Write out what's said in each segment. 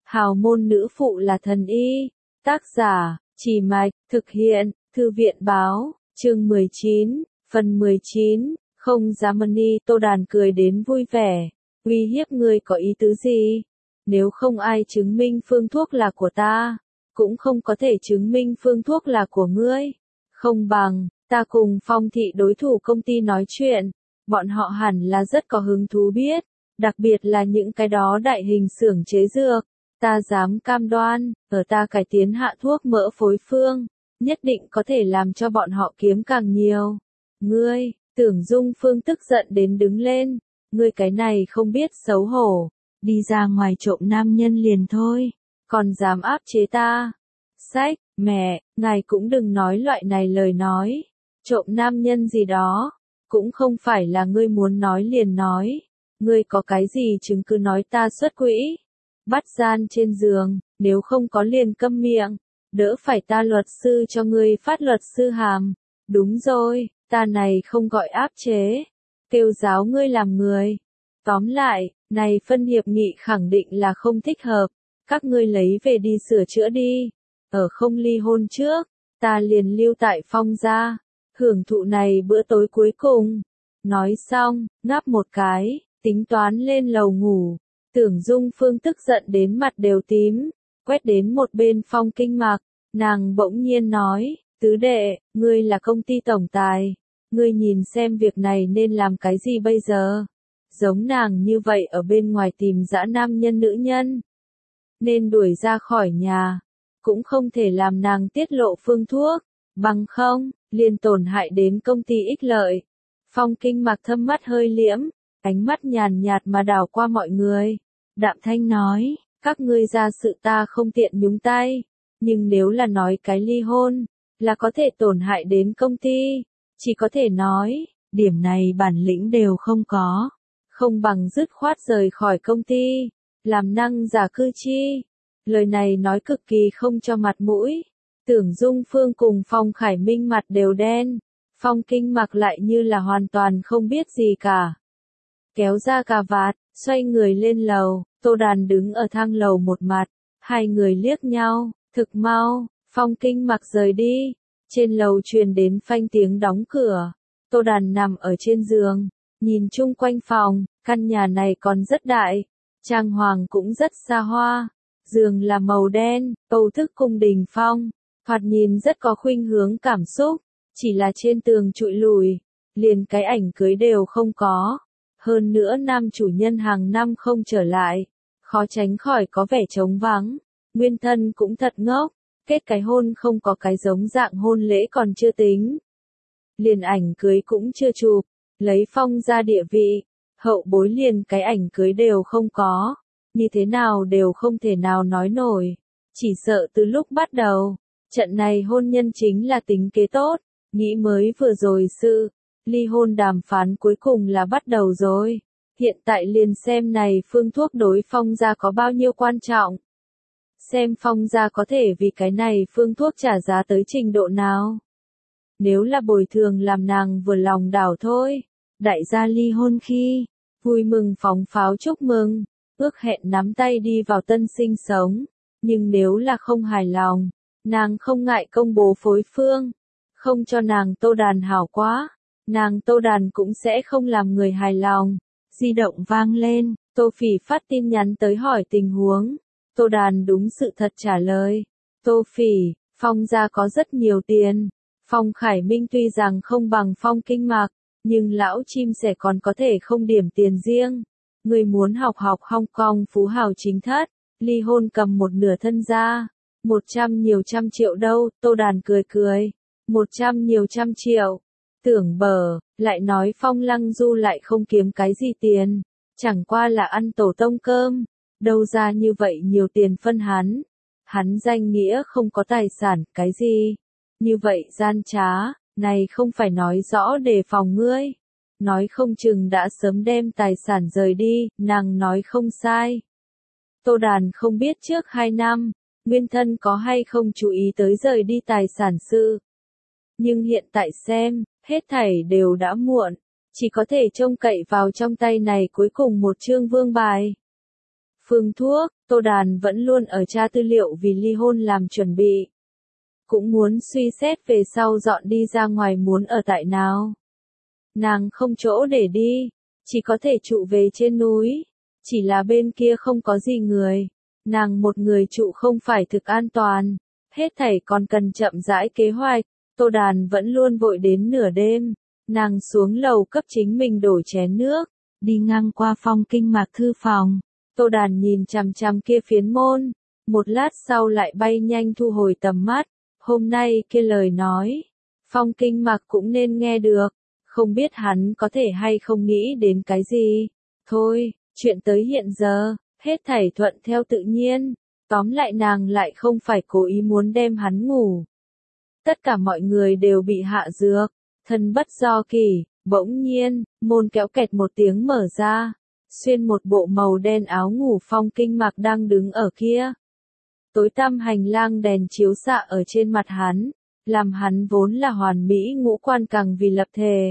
Hào môn nữ phụ là thần y. Tác giả, Chỉ Mạch, thực hiện, Thư viện báo, chương 19, phần 19, không dám money. Tô Đàn cười đến vui vẻ, uy hiếp ngươi có ý tứ gì? Nếu không ai chứng minh phương thuốc là của ta, cũng không có thể chứng minh phương thuốc là của ngươi. Không bằng, ta cùng Phong thị đối thủ công ty nói chuyện, bọn họ hẳn là rất có hứng thú biết, đặc biệt là những cái đó đại hình xưởng chế dược. Ta dám cam đoan, ở ta cải tiến hạ thuốc mỡ phối phương, nhất định có thể làm cho bọn họ kiếm càng nhiều. Ngươi, Tưởng Dung Phương tức giận đến đứng lên, ngươi cái này không biết xấu hổ, đi ra ngoài trộm nam nhân liền thôi, còn dám áp chế ta. Sách, mẹ, ngài cũng đừng nói loại này lời nói, trộm nam nhân gì đó, cũng không phải là ngươi muốn nói liền nói, ngươi có cái gì chứng cứ nói ta xuất quỹ. Bắt gian trên giường, nếu không có liền câm miệng, đỡ phải ta luật sư cho ngươi phát luật sư hàm. Đúng rồi, ta này không gọi áp chế, kêu giáo ngươi làm người. Tóm lại, này phân hiệp nghị khẳng định là không thích hợp, các ngươi lấy về đi sửa chữa đi. Ở không ly hôn trước, ta liền lưu tại Phong gia, hưởng thụ này bữa tối cuối cùng. Nói xong, ngáp một cái, tính toán lên lầu ngủ. Tưởng Dung Phương tức giận đến mặt đều tím, quét đến một bên Phong Kinh Mạc, nàng bỗng nhiên nói, tứ đệ, ngươi là công ty tổng tài, ngươi nhìn xem việc này nên làm cái gì bây giờ? Giống nàng như vậy ở bên ngoài tìm dã nam nhân nữ nhân, nên đuổi ra khỏi nhà, cũng không thể làm nàng tiết lộ phương thuốc, bằng không, liền tổn hại đến công ty ích lợi. Phong Kinh Mạc thâm mắt hơi liễm, ánh mắt nhàn nhạt mà đảo qua mọi người. Đạm thanh nói, các ngươi ra sự ta không tiện nhúng tay, nhưng nếu là nói cái ly hôn, là có thể tổn hại đến công ty, chỉ có thể nói, điểm này bản lĩnh đều không có, không bằng dứt khoát rời khỏi công ty, làm năng giả cư chi. Lời này nói cực kỳ không cho mặt mũi, Tưởng Dung Phương cùng Phong Khải Minh mặt đều đen, Phong Kinh Mạc lại như là hoàn toàn không biết gì cả. Kéo ra cà vạt, xoay người lên lầu, Tô Đàn đứng ở thang lầu một mặt, hai người liếc nhau, thực mau, Phong Kinh Mạc rời đi, trên lầu truyền đến phanh tiếng đóng cửa, Tô Đàn nằm ở trên giường, nhìn chung quanh phòng, căn nhà này còn rất đại, trang hoàng cũng rất xa hoa, giường là màu đen, Âu thức cung đình phong, thoạt nhìn rất có khuynh hướng cảm xúc, chỉ là trên tường trụi lùi, liền cái ảnh cưới đều không có. Hơn nữa nam chủ nhân hàng năm không trở lại, khó tránh khỏi có vẻ trống vắng, nguyên thân cũng thật ngốc, kết cái hôn không có cái giống dạng hôn lễ còn chưa tính. Liền ảnh cưới cũng chưa chụp, lấy Phong ra địa vị, hậu bối liền cái ảnh cưới đều không có, như thế nào đều không thể nào nói nổi, chỉ sợ từ lúc bắt đầu, trận này hôn nhân chính là tính kế tốt, nghĩ mới vừa rồi sự. Ly hôn đàm phán cuối cùng là bắt đầu rồi. Hiện tại liền xem này phương thuốc đối Phong gia có bao nhiêu quan trọng. Xem Phong gia có thể vì cái này phương thuốc trả giá tới trình độ nào. Nếu là bồi thường làm nàng vừa lòng đảo thôi. Đại gia ly hôn khi, vui mừng phóng pháo chúc mừng, ước hẹn nắm tay đi vào tân sinh sống. Nhưng nếu là không hài lòng, nàng không ngại công bố phối phương. Không cho nàng Tô Đàn hảo quá. Nàng Tô Đàn cũng sẽ không làm người hài lòng. Di động vang lên, Tô Phỉ phát tin nhắn tới hỏi tình huống. Tô Đàn đúng sự thật trả lời. Tô Phỉ, Phong gia có rất nhiều tiền. Phong Khải Minh tuy rằng không bằng Phong Kinh Mạc, nhưng lão chim sẻ còn có thể không điểm tiền riêng. Người muốn học Hong Kong phú hào chính thất, ly hôn cầm một nửa thân gia. 100 nhiều trăm triệu đâu, Tô Đàn cười cười. 100 nhiều trăm triệu. Tưởng bờ, lại nói Phong Lăng Du lại không kiếm cái gì tiền, chẳng qua là ăn tổ tông cơm, đâu ra như vậy nhiều tiền phân hắn danh nghĩa không có tài sản, cái gì, như vậy gian trá, này không phải nói rõ đề phòng ngươi, nói không chừng đã sớm đem tài sản rời đi, nàng nói không sai. Tô Đàn không biết trước 2 năm, nguyên thân có hay không chú ý tới rời đi tài sản sự. Nhưng hiện tại xem, hết thảy đều đã muộn, chỉ có thể trông cậy vào trong tay này cuối cùng một chương vương bài. Phương thuốc, Tô Đàn vẫn luôn ở tra tư liệu vì ly hôn làm chuẩn bị. Cũng muốn suy xét về sau dọn đi ra ngoài muốn ở tại nào. Nàng không chỗ để đi, chỉ có thể trụ về trên núi. Chỉ là bên kia không có gì người. Nàng một người trụ không phải thực an toàn. Hết thảy còn cần chậm rãi kế hoạch. Tô Đàn vẫn luôn vội đến nửa đêm. Nàng xuống lầu cấp chính mình đổ chén nước. Đi ngang qua Phong Kinh Mạc thư phòng. Tô Đàn nhìn chằm chằm kia phiến môn. Một lát sau lại bay nhanh thu hồi tầm mắt. Hôm nay kia lời nói. Phong Kinh Mạc cũng nên nghe được. Không biết hắn có thể hay không nghĩ đến cái gì. Thôi, chuyện tới hiện giờ, hết thảy thuận theo tự nhiên. Tóm lại nàng lại không phải cố ý muốn đem hắn ngủ. Tất cả mọi người đều bị hạ dược. Thân bất do kỳ, bỗng nhiên, môn kéo kẹt một tiếng mở ra. Xuyên một bộ màu đen áo ngủ Phong Kinh Mạc đang đứng ở kia. Tối tăm hành lang đèn chiếu xạ ở trên mặt hắn, làm hắn vốn là hoàn mỹ ngũ quan càng vì lập thể.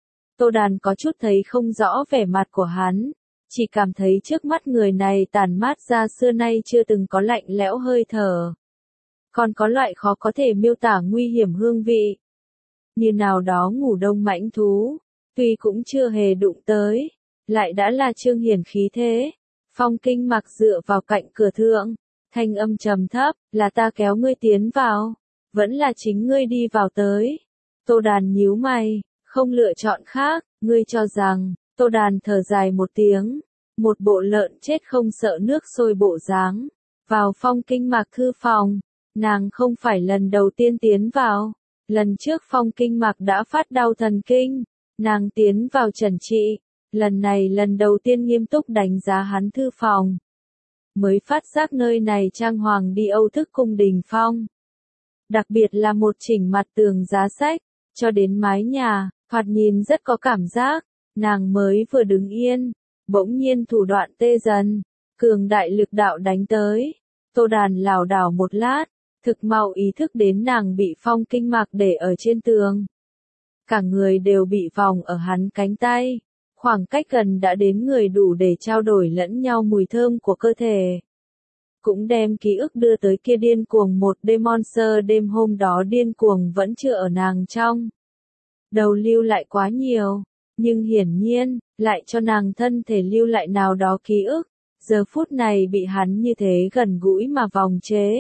Tô Đàn có chút thấy không rõ vẻ mặt của hắn, chỉ cảm thấy trước mắt người này tản mát ra xưa nay chưa từng có lạnh lẽo hơi thở. Còn có loại khó có thể miêu tả nguy hiểm hương vị. Như nào đó ngủ đông mãnh thú, tuy cũng chưa hề đụng tới, lại đã là trương hiển khí thế. Phong Kinh Mạc dựa vào cạnh cửa thượng, thanh âm trầm thấp, là ta kéo ngươi tiến vào, vẫn là chính ngươi đi vào tới. Tô Đàn nhíu mày, không lựa chọn khác, ngươi cho rằng, Tô Đàn thở dài một tiếng, một bộ lợn chết không sợ nước sôi bộ dáng, vào Phong Kinh Mạc thư phòng, nàng không phải lần đầu tiên tiến vào, lần trước Phong Kinh Mạc đã phát đau thần kinh, nàng tiến vào trần trị, lần này lần đầu tiên nghiêm túc đánh giá hắn thư phòng. Mới phát giác nơi này trang hoàng đi Âu thức cung đình phong. Đặc biệt là một chỉnh mặt tường giá sách, cho đến mái nhà, thoạt nhìn rất có cảm giác, nàng mới vừa đứng yên, bỗng nhiên thủ đoạn tê dần, cường đại lực đạo đánh tới. Tô Đàn lảo đảo một lát, thực mau ý thức đến nàng bị Phong Kinh Mạc để ở trên tường. Cả người đều bị vòng ở hắn cánh tay. Khoảng cách gần đã đến người đủ để trao đổi lẫn nhau mùi thơm của cơ thể. Cũng đem ký ức đưa tới kia điên cuồng một đêm monster đêm hôm đó điên cuồng vẫn chưa ở nàng trong. Đầu lưu lại quá nhiều, nhưng hiển nhiên, lại cho nàng thân thể lưu lại nào đó ký ức. Giờ phút này bị hắn như thế gần gũi mà vòng chế.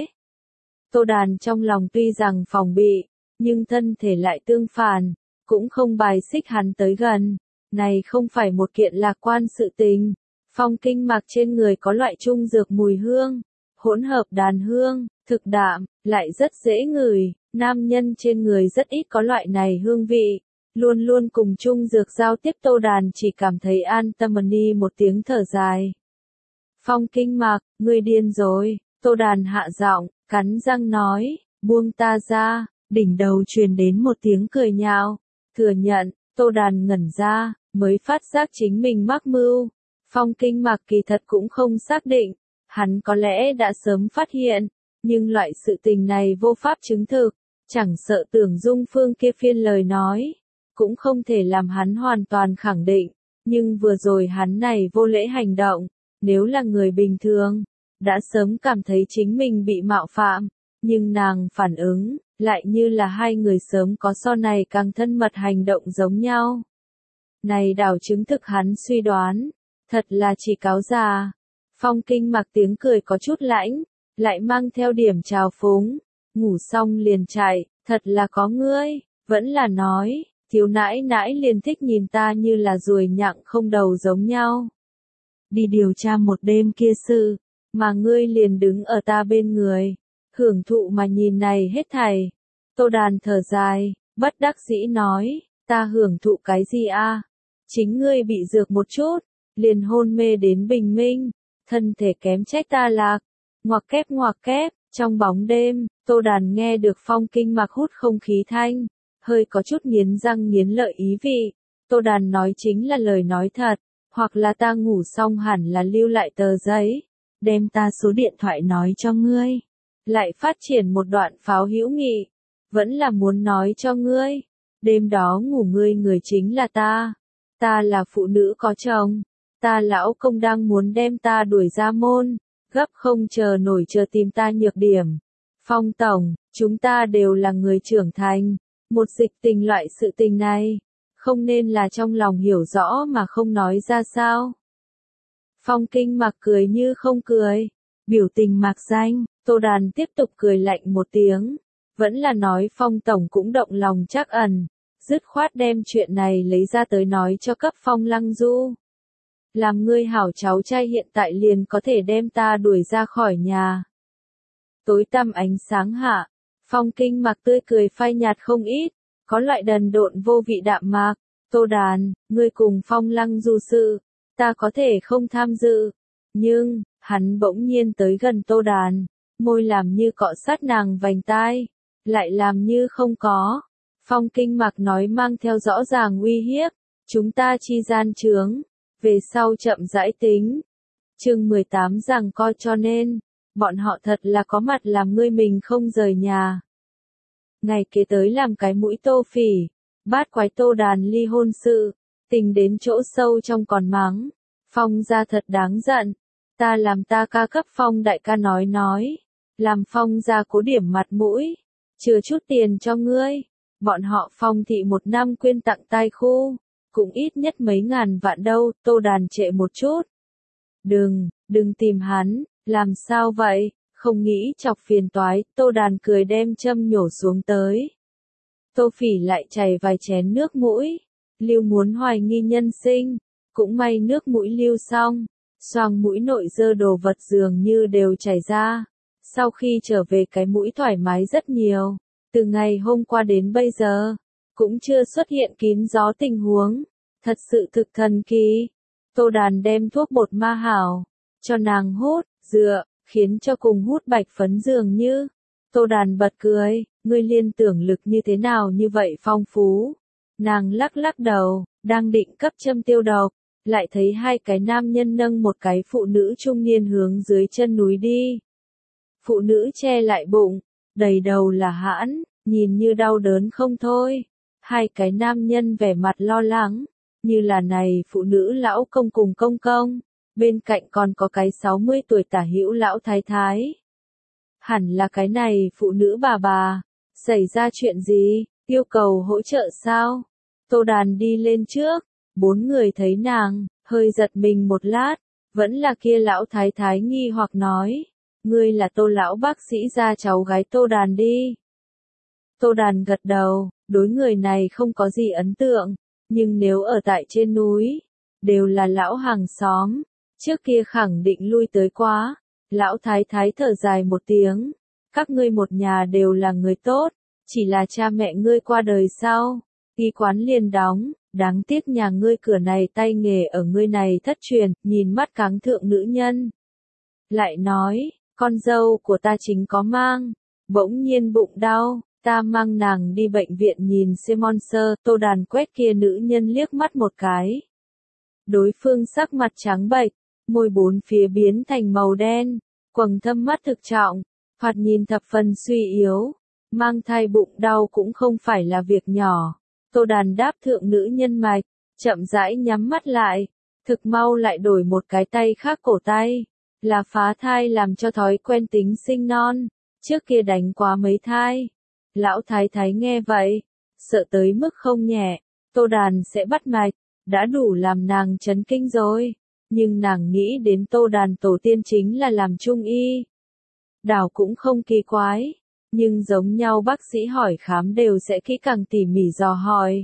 Tô Đàn trong lòng tuy rằng phòng bị, nhưng thân thể lại tương phản, cũng không bài xích hắn tới gần. Này không phải một kiện lạc quan sự tình. Phong Kinh Mạc trên người có loại trung dược mùi hương, hỗn hợp đàn hương, thực đạm, lại rất dễ ngửi. Nam nhân trên người rất ít có loại này hương vị, luôn luôn cùng trung dược giao tiếp. Tô Đàn chỉ cảm thấy an tâm ni một tiếng thở dài. Phong Kinh Mạc, ngươi điên rồi. Tô Đàn hạ giọng, cắn răng nói, buông ta ra. Đỉnh đầu truyền đến một tiếng cười nhạo. Thừa nhận. Tô Đàn ngẩn ra, mới phát giác chính mình mắc mưu. Phong Kinh Mạc kỳ thật cũng không xác định, hắn có lẽ đã sớm phát hiện, nhưng loại sự tình này vô pháp chứng thực, chẳng sợ Tưởng Dung Phương kia phiên lời nói, cũng không thể làm hắn hoàn toàn khẳng định, nhưng vừa rồi hắn này vô lễ hành động, nếu là người bình thường, đã sớm cảm thấy chính mình bị mạo phạm, nhưng nàng phản ứng, lại như là hai người sớm có so này càng thân mật hành động giống nhau. Này đảo chứng thực hắn suy đoán, thật là chỉ cáo già. Phong Kinh Mạc tiếng cười có chút lãnh, lại mang theo điểm trào phúng, ngủ xong liền chạy, thật là có ngươi, vẫn là nói, thiếu nãi nãi liền thích nhìn ta như là ruồi nhặng không đầu giống nhau. Đi điều tra một đêm kia sự, mà ngươi liền đứng ở ta bên người. Hưởng thụ mà nhìn này hết thảy. Tô Đàn thở dài, bất đắc dĩ nói, ta hưởng thụ cái gì a? Chính ngươi bị dược một chút, liền hôn mê đến bình minh, thân thể kém trách ta lạc. Ngoặc kép, trong bóng đêm, Tô Đàn nghe được Phong Kinh Mạc hút không khí thanh, hơi có chút nghiến răng nghiến lợi ý vị. Tô Đàn nói chính là lời nói thật, hoặc là ta ngủ xong hẳn là lưu lại tờ giấy, đem ta số điện thoại nói cho ngươi. Lại phát triển một đoạn pháo hữu nghị, vẫn là muốn nói cho ngươi, đêm đó ngủ ngươi người chính là ta là phụ nữ có chồng, ta lão công đang muốn đem ta đuổi ra môn, gấp không chờ nổi chờ tìm ta nhược điểm. Phong tổng, chúng ta đều là người trưởng thành, một dịch tình loại sự tình này, không nên là trong lòng hiểu rõ mà không nói ra sao. Phong Kinh Mặc cười như không cười, biểu tình mạc danh, Tô Đàn tiếp tục cười lạnh một tiếng, vẫn là nói Phong tổng cũng động lòng trắc ẩn, dứt khoát đem chuyện này lấy ra tới nói cho cấp Phong Lăng Du. Làm ngươi hảo cháu trai hiện tại liền có thể đem ta đuổi ra khỏi nhà. Tối tăm ánh sáng hạ, Phong Kinh Mặc tươi cười phai nhạt không ít, có loại đần độn vô vị đạm mạc. Tô Đàn, ngươi cùng Phong Lăng Du sự, ta có thể không tham dự. Nhưng, hắn bỗng nhiên tới gần Tô Đàn, môi làm như cọ sát nàng vành tai, lại làm như không có. Phong Kinh Mặc nói mang theo rõ ràng uy hiếp, chúng ta chi gian chướng, về sau chậm rãi tính. Chương 18 rằng coi cho nên, bọn họ thật là có mặt làm ngươi mình không rời nhà. Ngày kế tới làm cái mũi Tô Phỉ, bát quái Tô Đàn ly hôn sự, tình đến chỗ sâu trong còn mắng. Phong gia thật đáng giận, ta làm ta ca cấp Phong đại ca nói, làm Phong gia cố điểm mặt mũi, chừa chút tiền cho ngươi. Bọn họ Phong thị một năm quyên tặng tai khu, cũng ít nhất mấy ngàn vạn đâu. Tô Đàn trệ một chút. Đừng tìm hắn, làm sao vậy, không nghĩ chọc phiền toái. Tô Đàn cười đem châm nhổ xuống tới. Tô Phỉ lại chảy vài chén nước mũi, lưu muốn hoài nghi nhân sinh, cũng may nước mũi lưu xong, xoang mũi nội dơ đồ vật dường như đều chảy ra. Sau khi trở về cái mũi thoải mái rất nhiều, từ ngày hôm qua đến bây giờ, cũng chưa xuất hiện kín gió tình huống, thật sự thực thần kỳ. Tô Đàn đem thuốc bột ma hảo, cho nàng hút, dựa, khiến cho cùng hút bạch phấn dường như. Tô Đàn bật cười, ngươi liên tưởng lực như thế nào như vậy phong phú. Nàng lắc lắc đầu, đang định cấp châm tiêu độc, lại thấy hai cái nam nhân nâng một cái phụ nữ trung niên hướng dưới chân núi đi. Phụ nữ che lại bụng, đầy đầu là hãn, nhìn như đau đớn không thôi. Hai cái nam nhân vẻ mặt lo lắng, như là này phụ nữ lão công cùng công công, bên cạnh còn có cái 60 tuổi tả hữu lão thái thái. Hẳn là cái này phụ nữ bà, xảy ra chuyện gì, yêu cầu hỗ trợ sao? Tô Đàn đi lên trước, bốn người thấy nàng, hơi giật mình một lát, vẫn là kia lão thái thái nghi hoặc nói, ngươi là Tô lão bác sĩ gia cháu gái Tô Đàn đi. Tô Đàn gật đầu, đối người này không có gì ấn tượng, nhưng nếu ở tại trên núi, đều là lão hàng xóm, trước kia khẳng định lui tới quá. Lão thái thái thở dài một tiếng, các ngươi một nhà đều là người tốt, chỉ là cha mẹ ngươi qua đời sau, y quán liền đóng, đáng tiếc nhà ngươi cửa này tay nghề ở ngươi này thất truyền. Nhìn mắt cáng thượng nữ nhân, lại nói, con dâu của ta chính có mang, bỗng nhiên bụng đau, ta mang nàng đi bệnh viện nhìn xem sơ. Tô Đàn quét kia nữ nhân liếc mắt một cái. Đối phương sắc mặt trắng bệch, môi bốn phía biến thành màu đen, quầng thâm mắt thực trọng, thoạt nhìn thập phần suy yếu, mang thai bụng đau cũng không phải là việc nhỏ. Tô Đàn đáp thượng nữ nhân mạch, chậm rãi nhắm mắt lại, thực mau lại đổi một cái tay khác cổ tay, là phá thai làm cho thói quen tính sinh non, trước kia đánh quá mấy thai. Lão thái thái nghe vậy, sợ tới mức không nhẹ, Tô Đàn sẽ bắt mạch, đã đủ làm nàng chấn kinh rồi. Nhưng nàng nghĩ đến Tô Đàn tổ tiên chính là làm trung y. Đảo cũng không kỳ quái, nhưng giống nhau bác sĩ hỏi khám đều sẽ kỹ càng tỉ mỉ dò hỏi.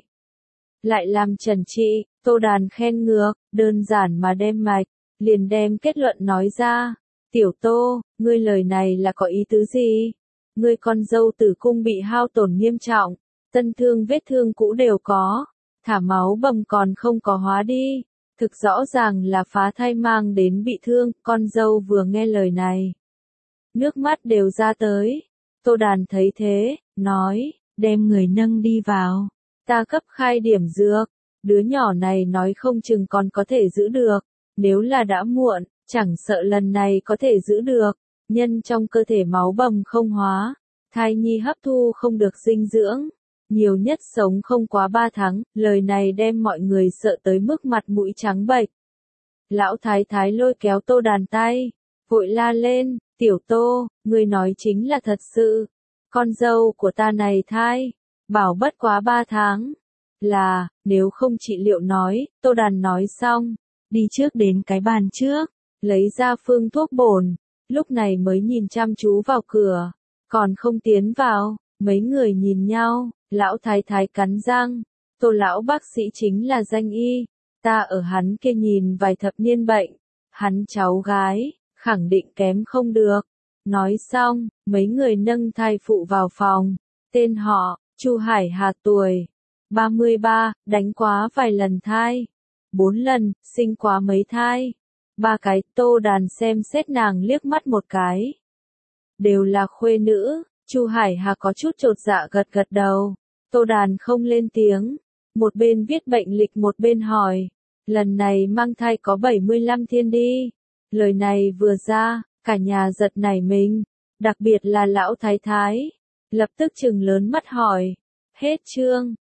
Lại làm trần trị, Tô Đàn khen ngược, đơn giản mà đem mạch, liền đem kết luận nói ra. Tiểu Tô, ngươi lời này là có ý tứ gì? Ngươi con dâu tử cung bị hao tổn nghiêm trọng, tân thương vết thương cũ đều có, thả máu bầm còn không có hóa đi. Thực rõ ràng là phá thai mang đến bị thương. Con dâu vừa nghe lời này, nước mắt đều ra tới. Tô Đàn thấy thế, nói, đem người nâng đi vào, ta cấp khai điểm dược, đứa nhỏ này nói không chừng còn có thể giữ được, nếu là đã muộn, chẳng sợ lần này có thể giữ được. Nhân trong cơ thể máu bầm không hóa, thai nhi hấp thu không được dinh dưỡng, nhiều nhất sống không quá 3 tháng, lời này đem mọi người sợ tới mức mặt mũi trắng bệch. Lão thái thái lôi kéo Tô Đàn tay, vội la lên, tiểu Tô, ngươi nói chính là thật sự. Con dâu của ta này thai, bảo bất quá 3 tháng. Là, nếu không trị liệu nói, Tô Đàn nói xong, đi trước đến cái bàn trước, lấy ra phương thuốc bổn, lúc này mới nhìn chăm chú vào cửa, còn không tiến vào, mấy người nhìn nhau, lão thái thái cắn răng, Tô lão bác sĩ chính là danh y, ta ở hắn kia nhìn vài thập niên bệnh, hắn cháu gái, khẳng định kém không được. Nói xong, mấy người nâng thai phụ vào phòng, tên họ, Chu Hải Hà tuổi 33, đánh quá vài lần thai, 4 lần, sinh quá mấy thai. 3 cái. Tô Đàn xem xét nàng liếc mắt một cái. Đều là khuê nữ, Chu Hải Hà có chút chột dạ gật gật đầu. Tô Đàn không lên tiếng, một bên viết bệnh lịch một bên hỏi, lần này mang thai có 75 thiên đi. Lời này vừa ra, cả nhà giật nảy mình, đặc biệt là lão thái thái, lập tức trừng lớn mắt hỏi, hết chương.